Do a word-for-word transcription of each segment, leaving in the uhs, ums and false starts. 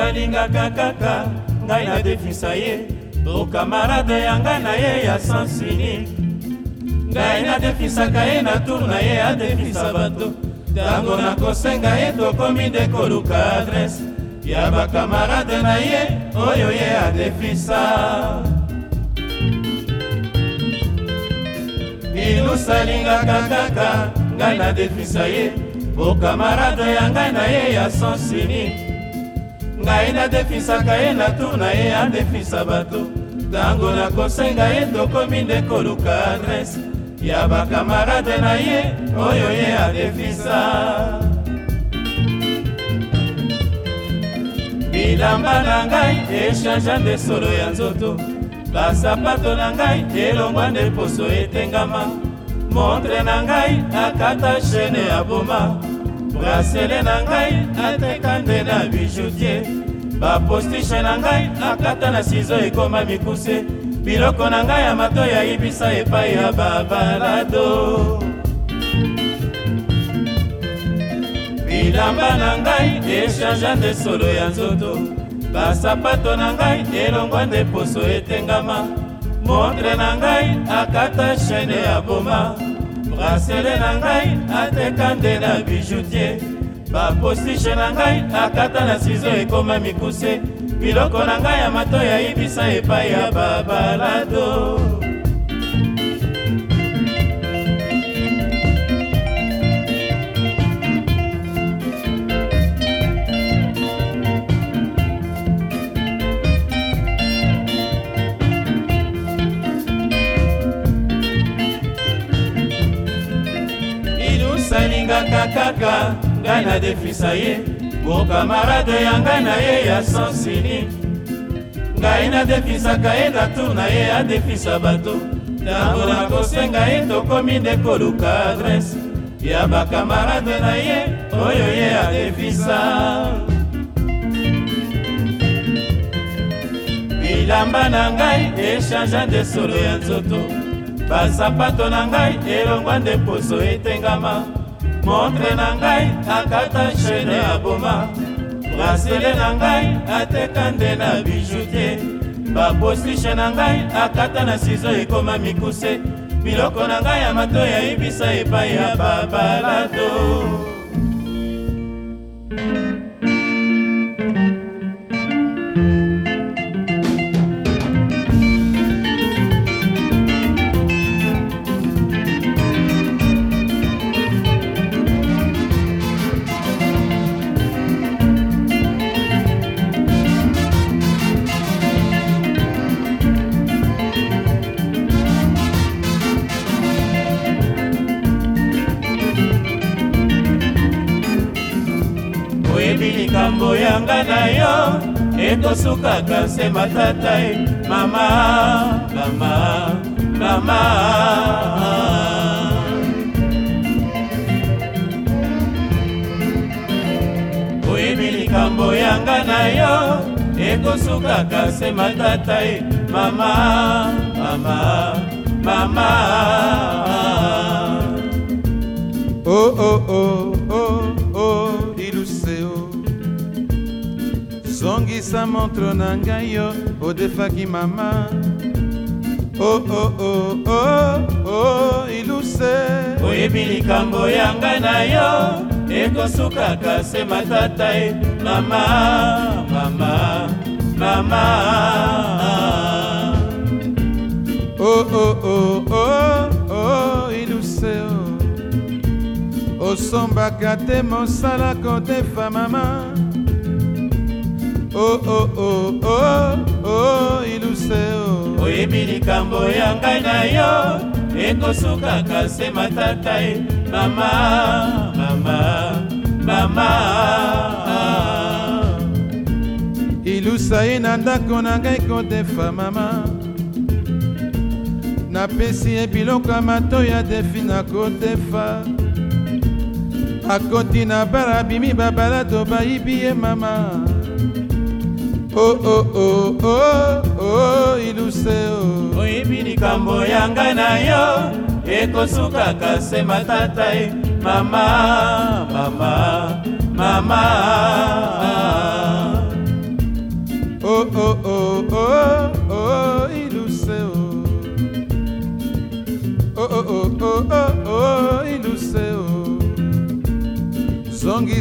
alingaka kaka ngai nadefisa ye okamarade ya ngai na ye ya sansini ngai nadefisaka ye na tour na ye adefisa bato ntango nakosenga ye tokomi nde koluka adrese ya bakamarade na ye oyo ye adefisa ilusa alingaka kaka ngai nadefisa ye okamarade ya ngai na ye ya sansini ngai nadefisaka ye na tour na ye adefisa bato ntango nakosenga ye tokomi nde koluka adrese ya bakamarade na ye oyo ye adefisa bilamba na ngai eshanja nde solo ya nzoto basapato na ngai elongwa nde poso etengama montre na ngai akata chaine ya boma brasele na ngai ateka nde na bijoutier bapostiche na ngai akata na sizo ekoma mikuse biloko na ngai ya mato ya ibisa epai ya babalado bilamba na ngai eshanja nde solo ya nzoto basapato na ngai elongwa nde poso etengama montre na ngai akata chaine ya boma brasele na ngai ateka nde na bijoutier bapostiche na ngai akata na sizo ekoma mikuse biloko na ngai ya mato ya ibisa epai ya babalado alingaka kaka ngai nadefisa ye okamarade ya ngai na ye ya sansini ngai nadefisaka ye na tour na ye adefisa bato ntango nakosenga ye tokomi nde koluka adrese ya bakamarade na ye oyo ye adefisa bilamba na ngai eshanja nde solo ya nzoto basapato na ngai elongwa nde poso etengama montre na ngai akata chaine ya boma brasele na ngai ateka nde na bijoutier bapostiche na ngai akata na sizo ekoma mikuse biloko na ngai ya mato ya ibisa epai ya babalado likambo yanga na yo ekosukaka se matata e mama mama mama oyebi likambo yanga na yo ekosukaka se matata e mama mama mama oh oh oh oh oh iluseo zongisa montre na ngai yo odefaki mama oh oh oh oh oh iluse oyebi likambo ya ngai na yo ekosukaka se matata e mama mama mama oh oh oh oh oh iluse osombaka te mosala kotefa mama oh oh oh oh oh iluse oh oyebi likambo ya ngai na yo ekosukaka se matata e mama mama mama ilusa ye na ndako na ngai kotefa mama napesi ye biloko ya mato ya defi na kotefa akoti na bara bimi babalato bayibi ye mama oh oh oh oh oh iluse oh oyebi likambo ya ngai na yo ekosukaka se matata e mama mama mama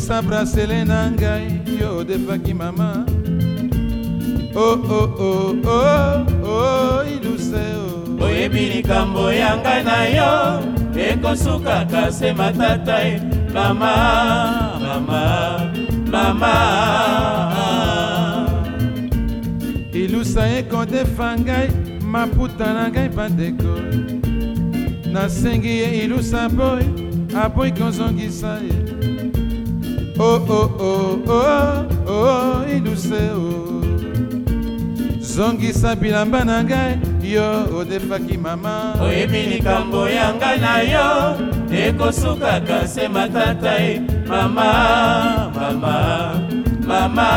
zongisa brasele na ngai yo odefaki mama. Oh oh oh oh oh iluse oh. Oyebi likambo ya ngai na yo ekosukaka se matata e mama mama mama. Ilusa ekondefa ngai maputa na ngai bandeko. Nasengi ye ilusa boy aboyi kozongisa ye. Oh oh oh oh oh iluse oh. Zongisa bilamba na ngai yo odefaki mama. Oyebi likambo ya ngai na yo ekosukaka se matata e mama mama mama.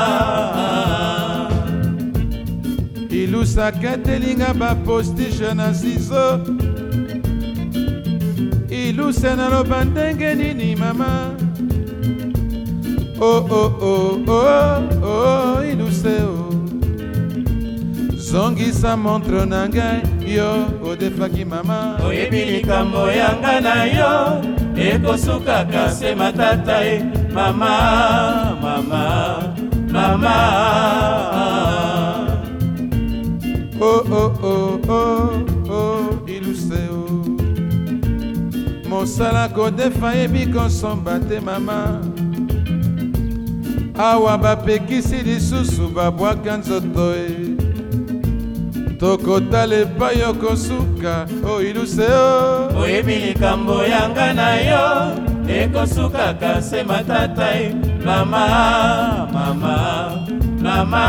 Ilusa ketelinga bapostiche na sizo. Iluse naloba ndenge nini mama. Oh oh oh oh oh iluse oh. Zongisa montre na ngai yo odefaki mama. Oyebi likambo ya ngai na yo ekosukaka se matata e mama mama mama. Oh oh oh oh oh iluse oh. Mosala kodefa yebi kosomba te mama. Awa bapekisi lisusu babwaka nzoto e. Tokotala epai yo kosuka o iluse o. Oyebi likambo ya ngai na yo ekosukaka se matata e mama mama mama.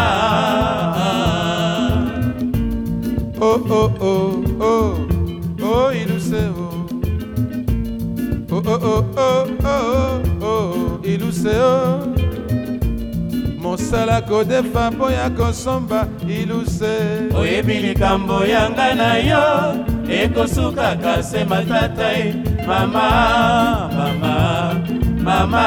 Oh oh oh oh oh iluse o. Oh oh oh oh oh oh iluse o. Mosala kodefa boya kosomba iluse. Oyebi likambo ya ngai na yo ekosukaka se matata e mama mama mama.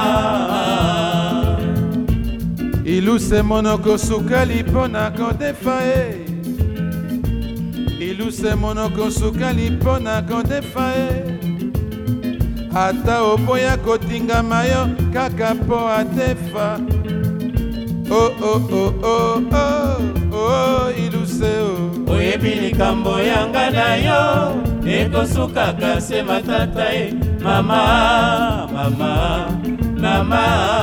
Iluse monoko sukali pona kodefa e. Iluse monoko sukali pona kodefa e. Ata oboya kotingama yo kaka po atefa. Oh oh oh oh oh oh iluse oh. Oyebi likambo ya ngai na yo ekosukaka se matata e mama mama mama.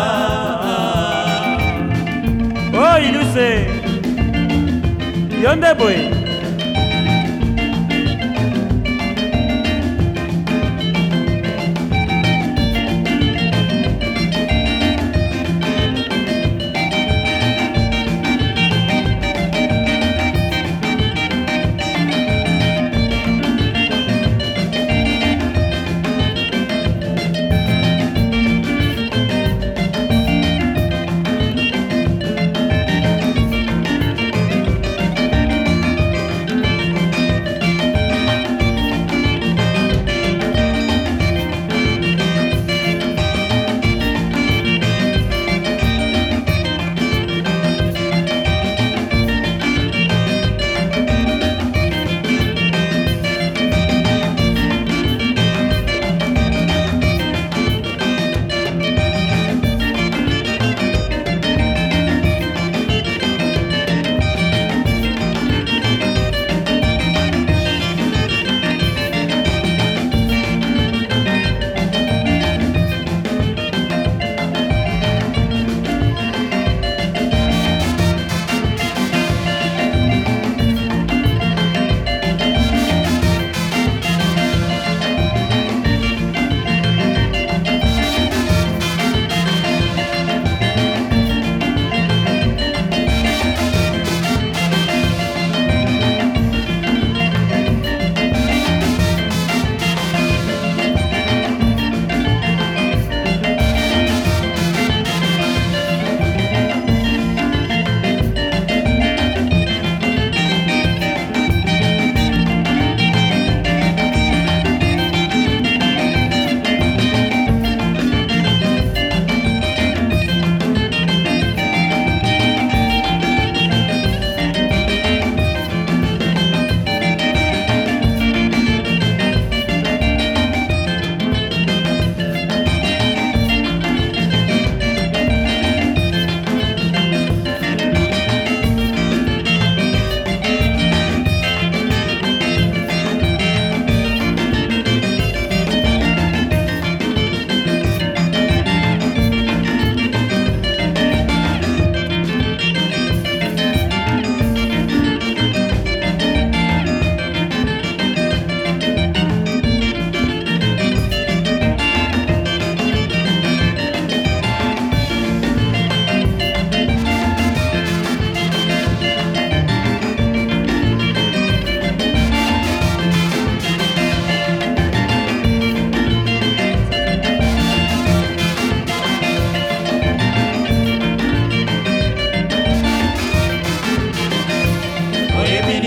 Oh iluse yonde boy.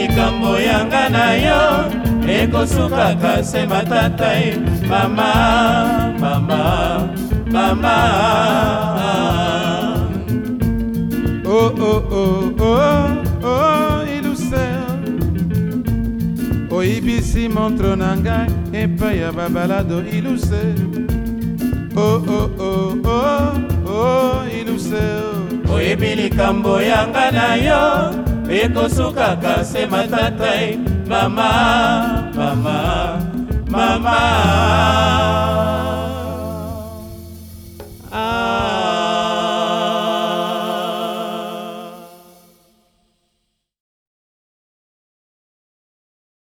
likambo yanga na yo ekosukaka se matata e mama mama mama. Oh oh oh oh oh iluseur oyibisi montre na ngai epai ya babalado iluseur. Oh oh oh oh oh iluseur oyebi likambo yanga na yo ekosukaka se matata e mama mama mama.